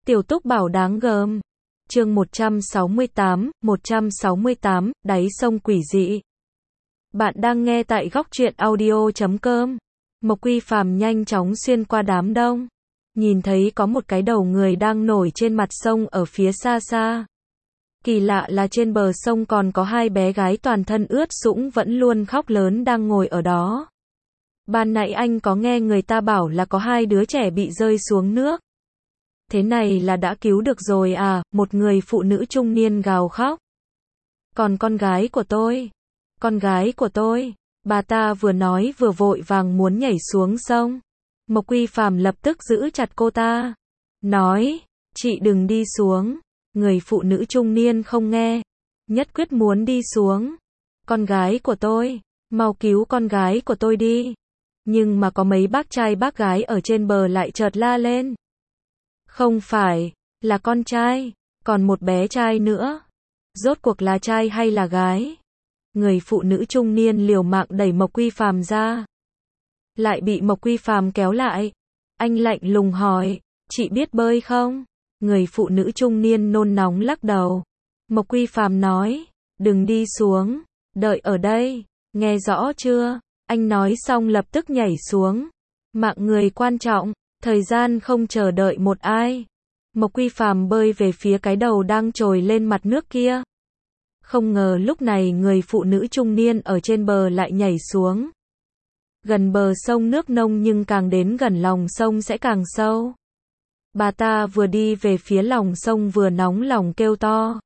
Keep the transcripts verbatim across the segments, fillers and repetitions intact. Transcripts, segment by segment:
Tiểu Túc Bảo đáng gờm. Chương một trăm sáu mươi tám, một trăm sáu mươi tám, đáy sông quỷ dị. Bạn đang nghe tại góc truyện audio chấm com. Mộc Quy Phàm nhanh chóng xuyên qua đám đông, nhìn thấy có một cái đầu người đang nổi trên mặt sông ở phía xa xa. Kỳ lạ là trên bờ sông còn có hai bé gái toàn thân ướt sũng vẫn luôn khóc lớn đang ngồi ở đó. Ban nãy anh có nghe người ta bảo là có hai đứa trẻ bị rơi xuống nước. Thế này là đã cứu được rồi à, một người phụ nữ trung niên gào khóc. Còn con gái của tôi, con gái của tôi, bà ta vừa nói vừa vội vàng muốn nhảy xuống sông. Mộc Quy Phàm lập tức giữ chặt cô ta, nói, chị đừng đi xuống. Người phụ nữ trung niên không nghe, nhất quyết muốn đi xuống. Con gái của tôi, mau cứu con gái của tôi đi. Nhưng mà có mấy bác trai bác gái ở trên bờ lại chợt la lên. Không phải, là con trai, còn một bé trai nữa. Rốt cuộc là trai hay là gái? Người phụ nữ trung niên liều mạng đẩy Mộc Quy Phàm ra. Lại bị Mộc Quy Phàm kéo lại. Anh lạnh lùng hỏi, chị biết bơi không? Người phụ nữ trung niên nôn nóng lắc đầu. Mộc Quy Phàm nói, đừng đi xuống, đợi ở đây, nghe rõ chưa? Anh nói xong lập tức nhảy xuống. Mạng người quan trọng, thời gian không chờ đợi một ai. Mộc Quy Phàm bơi về phía cái đầu đang trồi lên mặt nước kia. Không ngờ lúc này người phụ nữ trung niên ở trên bờ lại nhảy xuống. Gần bờ sông nước nông nhưng càng đến gần lòng sông sẽ càng sâu. Bà ta vừa đi về phía lòng sông vừa nóng lòng kêu to.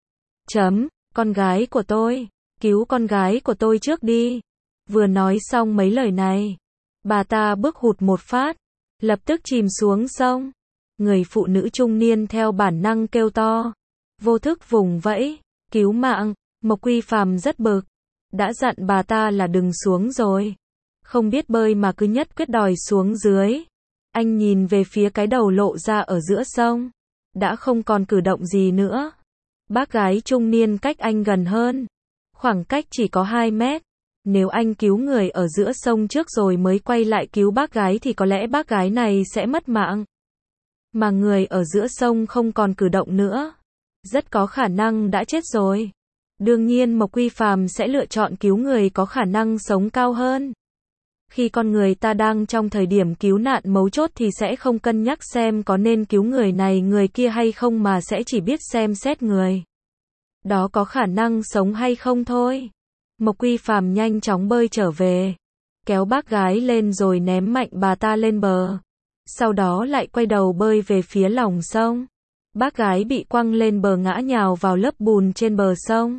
Chấm, con gái của tôi, cứu con gái của tôi trước đi. Vừa nói xong mấy lời này, bà ta bước hụt một phát, lập tức chìm xuống sông. Người phụ nữ trung niên theo bản năng kêu to, vô thức vùng vẫy, cứu mạng. Mộc Quy Phàm rất bực, đã dặn bà ta là đừng xuống rồi, không biết bơi mà cứ nhất quyết đòi xuống dưới. Anh nhìn về phía cái đầu lộ ra ở giữa sông, đã không còn cử động gì nữa. Bác gái trung niên cách anh gần hơn, khoảng cách chỉ có hai mét. Nếu anh cứu người ở giữa sông trước rồi mới quay lại cứu bác gái thì có lẽ bác gái này sẽ mất mạng. Mà người ở giữa sông không còn cử động nữa, rất có khả năng đã chết rồi. Đương nhiên Mộc Quy Phàm sẽ lựa chọn cứu người có khả năng sống cao hơn. Khi con người ta đang trong thời điểm cứu nạn mấu chốt thì sẽ không cân nhắc xem có nên cứu người này người kia hay không mà sẽ chỉ biết xem xét người đó có khả năng sống hay không thôi. Mộc Quy Phàm nhanh chóng bơi trở về, kéo bác gái lên rồi ném mạnh bà ta lên bờ. Sau đó lại quay đầu bơi về phía lòng sông. Bác gái bị quăng lên bờ ngã nhào vào lớp bùn trên bờ sông.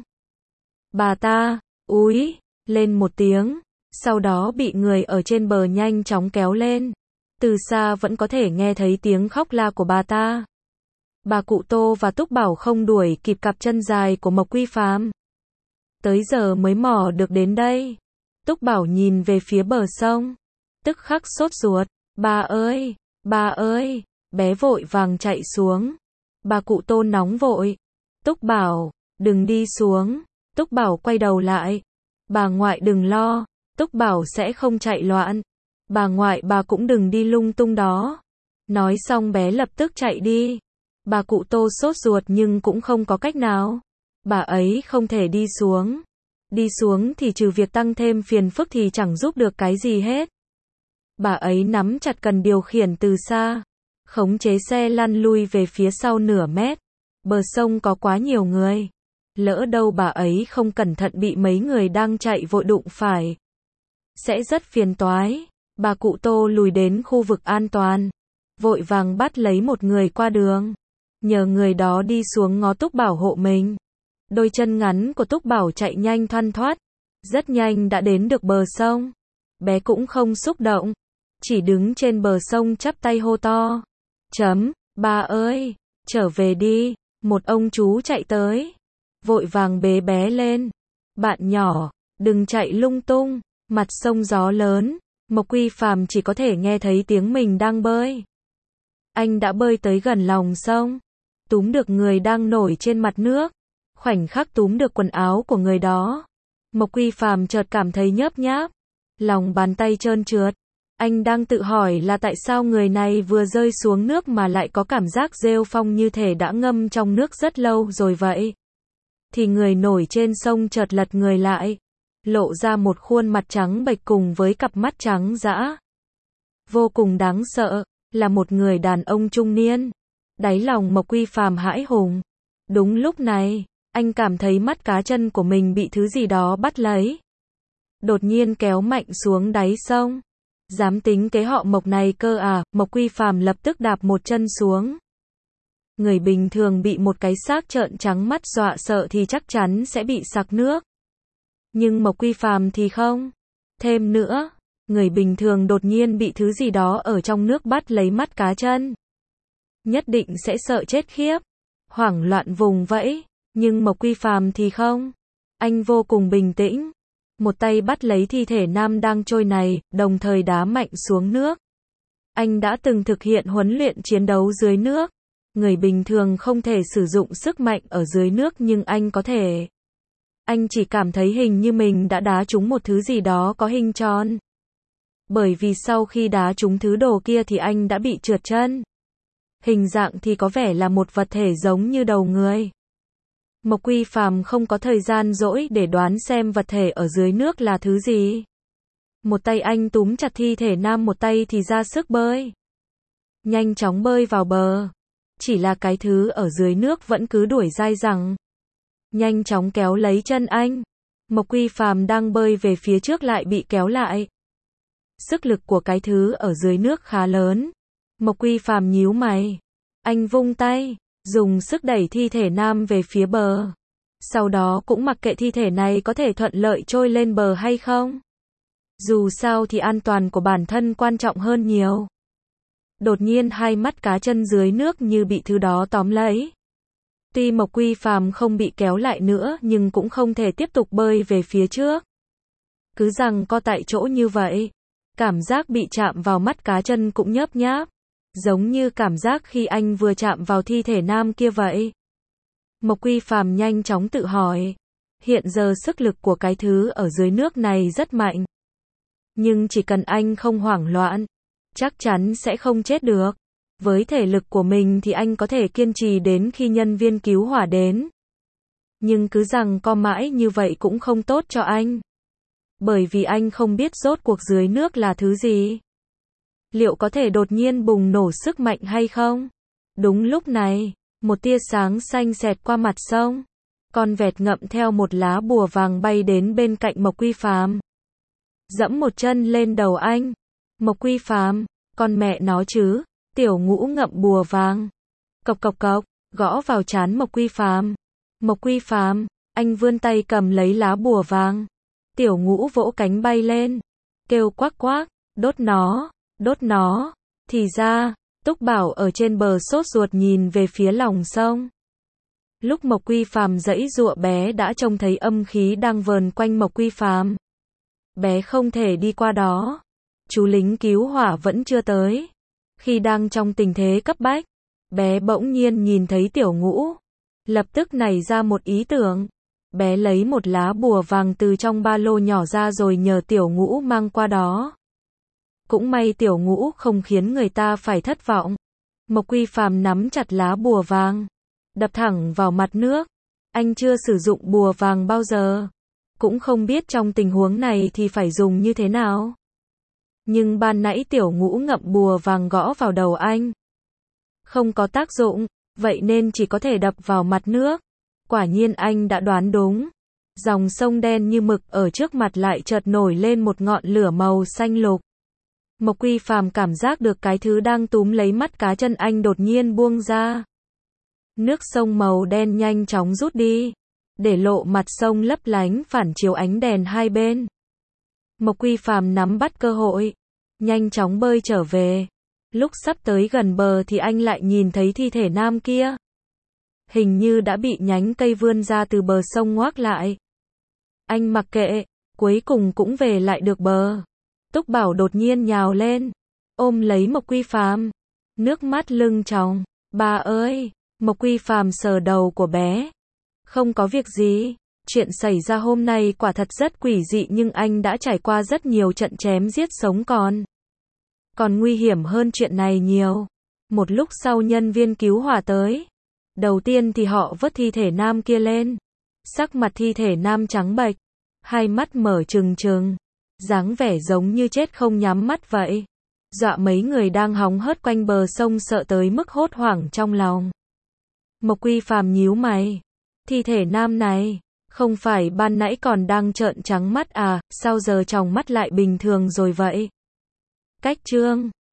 Bà ta, úi, lên một tiếng, sau đó bị người ở trên bờ nhanh chóng kéo lên. Từ xa vẫn có thể nghe thấy tiếng khóc la của bà ta. Bà cụ Tô và Túc Bảo không đuổi kịp cặp chân dài của Mộc Quy Phàm. Tới giờ mới mò được đến đây. Túc Bảo nhìn về phía bờ sông, tức khắc sốt ruột. Bà ơi, bà ơi, bé vội vàng chạy xuống. Bà cụ Tô nóng vội. Túc Bảo, đừng đi xuống. Túc Bảo quay đầu lại. Bà ngoại đừng lo, Túc Bảo sẽ không chạy loạn. Bà ngoại bà cũng đừng đi lung tung đó. Nói xong bé lập tức chạy đi. Bà cụ Tô sốt ruột nhưng cũng không có cách nào. Bà ấy không thể đi xuống. Đi xuống thì trừ việc tăng thêm phiền phức thì chẳng giúp được cái gì hết. Bà ấy nắm chặt cần điều khiển từ xa, khống chế xe lăn lui về phía sau nửa mét. Bờ sông có quá nhiều người. Lỡ đâu bà ấy không cẩn thận bị mấy người đang chạy vội đụng phải, sẽ rất phiền toái. Bà cụ Tô lùi đến khu vực an toàn, vội vàng bắt lấy một người qua đường, nhờ người đó đi xuống ngó Túc Bảo hộ mình. Đôi chân ngắn của Túc Bảo chạy nhanh thoăn thoắt, rất nhanh đã đến được bờ sông. Bé cũng không xúc động, chỉ đứng trên bờ sông chắp tay hô to. Chấm, bà ơi, trở về đi. Một ông chú chạy tới, vội vàng bế bé lên. Bạn nhỏ, đừng chạy lung tung, mặt sông gió lớn. Mộc Quy Phàm chỉ có thể nghe thấy tiếng mình đang bơi. Anh đã bơi tới gần lòng sông, túm được người đang nổi trên mặt nước. Khoảnh khắc túm được quần áo của người đó, Mộc Quy Phàm chợt cảm thấy nhớp nháp, lòng bàn tay trơn trượt. Anh đang tự hỏi là tại sao người này vừa rơi xuống nước mà lại có cảm giác rêu phong như thể đã ngâm trong nước rất lâu rồi vậy. Thì người nổi trên sông chợt lật người lại, lộ ra một khuôn mặt trắng bệch cùng với cặp mắt trắng dã. Vô cùng đáng sợ, là một người đàn ông trung niên. Đáy lòng Mộc Quy Phàm hãi hùng. Đúng lúc này, anh cảm thấy mắt cá chân của mình bị thứ gì đó bắt lấy. Đột nhiên kéo mạnh xuống đáy sông. Dám tính kế họ Mộc này cơ à, Mộc Quy Phàm lập tức đạp một chân xuống. Người bình thường bị một cái xác trợn trắng mắt dọa sợ thì chắc chắn sẽ bị sặc nước. Nhưng Mộc Quy Phàm thì không. Thêm nữa, người bình thường đột nhiên bị thứ gì đó ở trong nước bắt lấy mắt cá chân. Nhất định sẽ sợ chết khiếp, hoảng loạn vùng vẫy, nhưng Mộc Quy Phàm thì không. Anh vô cùng bình tĩnh. Một tay bắt lấy thi thể nam đang trôi này, đồng thời đá mạnh xuống nước. Anh đã từng thực hiện huấn luyện chiến đấu dưới nước. Người bình thường không thể sử dụng sức mạnh ở dưới nước nhưng anh có thể. Anh chỉ cảm thấy hình như mình đã đá trúng một thứ gì đó có hình tròn. Bởi vì sau khi đá trúng thứ đồ kia thì anh đã bị trượt chân. Hình dạng thì có vẻ là một vật thể giống như đầu người. Mộc Quy Phàm không có thời gian dỗi để đoán xem vật thể ở dưới nước là thứ gì. Một tay anh túm chặt thi thể nam, một tay thì ra sức bơi. Nhanh chóng bơi vào bờ. Chỉ là cái thứ ở dưới nước vẫn cứ đuổi dai dẳng. Nhanh chóng kéo lấy chân anh. Mộc Quy Phàm đang bơi về phía trước lại bị kéo lại. Sức lực của cái thứ ở dưới nước khá lớn. Mộc Quy Phàm nhíu mày. Anh vung tay, dùng sức đẩy thi thể nam về phía bờ. Sau đó cũng mặc kệ thi thể này có thể thuận lợi trôi lên bờ hay không. Dù sao thì an toàn của bản thân quan trọng hơn nhiều. Đột nhiên hai mắt cá chân dưới nước như bị thứ đó tóm lấy. Tuy Mộc Quy Phàm không bị kéo lại nữa nhưng cũng không thể tiếp tục bơi về phía trước. Cứ giằng co tại chỗ như vậy. Cảm giác bị chạm vào mắt cá chân cũng nhớp nháp. Giống như cảm giác khi anh vừa chạm vào thi thể nam kia vậy. Mộc Quy Phàm nhanh chóng tự hỏi. Hiện giờ sức lực của cái thứ ở dưới nước này rất mạnh. Nhưng chỉ cần anh không hoảng loạn, chắc chắn sẽ không chết được. Với thể lực của mình thì anh có thể kiên trì đến khi nhân viên cứu hỏa đến. Nhưng cứ giằng co mãi như vậy cũng không tốt cho anh. Bởi vì anh không biết rốt cuộc dưới nước là thứ gì. Liệu có thể đột nhiên bùng nổ sức mạnh hay không? Đúng lúc này, một tia sáng xanh xẹt qua mặt sông. Con vẹt ngậm theo một lá bùa vàng bay đến bên cạnh Mộc Quy Phàm. Dẫm một chân lên đầu anh. Mộc Quy Phàm, con mẹ nó chứ, Tiểu Ngũ ngậm bùa vàng. Cộc cộc cộc, gõ vào trán Mộc Quy Phàm. Mộc Quy Phàm, anh vươn tay cầm lấy lá bùa vàng. Tiểu Ngũ vỗ cánh bay lên, kêu quắc quắc, đốt nó, đốt nó. Thì ra, Túc Bảo ở trên bờ sốt ruột nhìn về phía lòng sông. Lúc Mộc Quy Phàm giãy giụa bé đã trông thấy âm khí đang vờn quanh Mộc Quy Phàm. Bé không thể đi qua đó. Chú lính cứu hỏa vẫn chưa tới. Khi đang trong tình thế cấp bách, bé bỗng nhiên nhìn thấy Tiểu Ngũ. Lập tức nảy ra một ý tưởng. Bé lấy một lá bùa vàng từ trong ba lô nhỏ ra rồi nhờ Tiểu Ngũ mang qua đó. Cũng may Tiểu Ngũ không khiến người ta phải thất vọng. Mộc Quy Phàm nắm chặt lá bùa vàng, đập thẳng vào mặt nước. Anh chưa sử dụng bùa vàng bao giờ, cũng không biết trong tình huống này thì phải dùng như thế nào. Nhưng ban nãy Tiểu Ngũ ngậm bùa vàng gõ vào đầu anh, không có tác dụng, vậy nên chỉ có thể đập vào mặt nước. Quả nhiên anh đã đoán đúng. Dòng sông đen như mực ở trước mặt lại chợt nổi lên một ngọn lửa màu xanh lục. Mộc Quy Phàm cảm giác được cái thứ đang túm lấy mắt cá chân anh đột nhiên buông ra. Nước sông màu đen nhanh chóng rút đi, để lộ mặt sông lấp lánh phản chiếu ánh đèn hai bên. Mộc Quy Phàm nắm bắt cơ hội, nhanh chóng bơi trở về. Lúc sắp tới gần bờ thì anh lại nhìn thấy thi thể nam kia. Hình như đã bị nhánh cây vươn ra từ bờ sông ngoác lại. Anh mặc kệ, cuối cùng cũng về lại được bờ. Túc Bảo đột nhiên nhào lên, ôm lấy Mộc Quy Phàm, nước mắt lưng tròng. Ba ơi! Mộc Quy Phàm sờ đầu của bé. Không có việc gì. Chuyện xảy ra hôm nay quả thật rất quỷ dị nhưng anh đã trải qua rất nhiều trận chém giết sống còn. Còn nguy hiểm hơn chuyện này nhiều. Một lúc sau nhân viên cứu hỏa tới. Đầu tiên thì họ vớt thi thể nam kia lên. Sắc mặt thi thể nam trắng bệch, hai mắt mở trừng trừng, dáng vẻ giống như chết không nhắm mắt vậy. Dọa mấy người đang hóng hớt quanh bờ sông sợ tới mức hốt hoảng trong lòng. Mộc Quy Phàm nhíu mày. Thi thể nam này, không phải ban nãy còn đang trợn trắng mắt à, sao giờ tròng mắt lại bình thường rồi vậy? Cách chương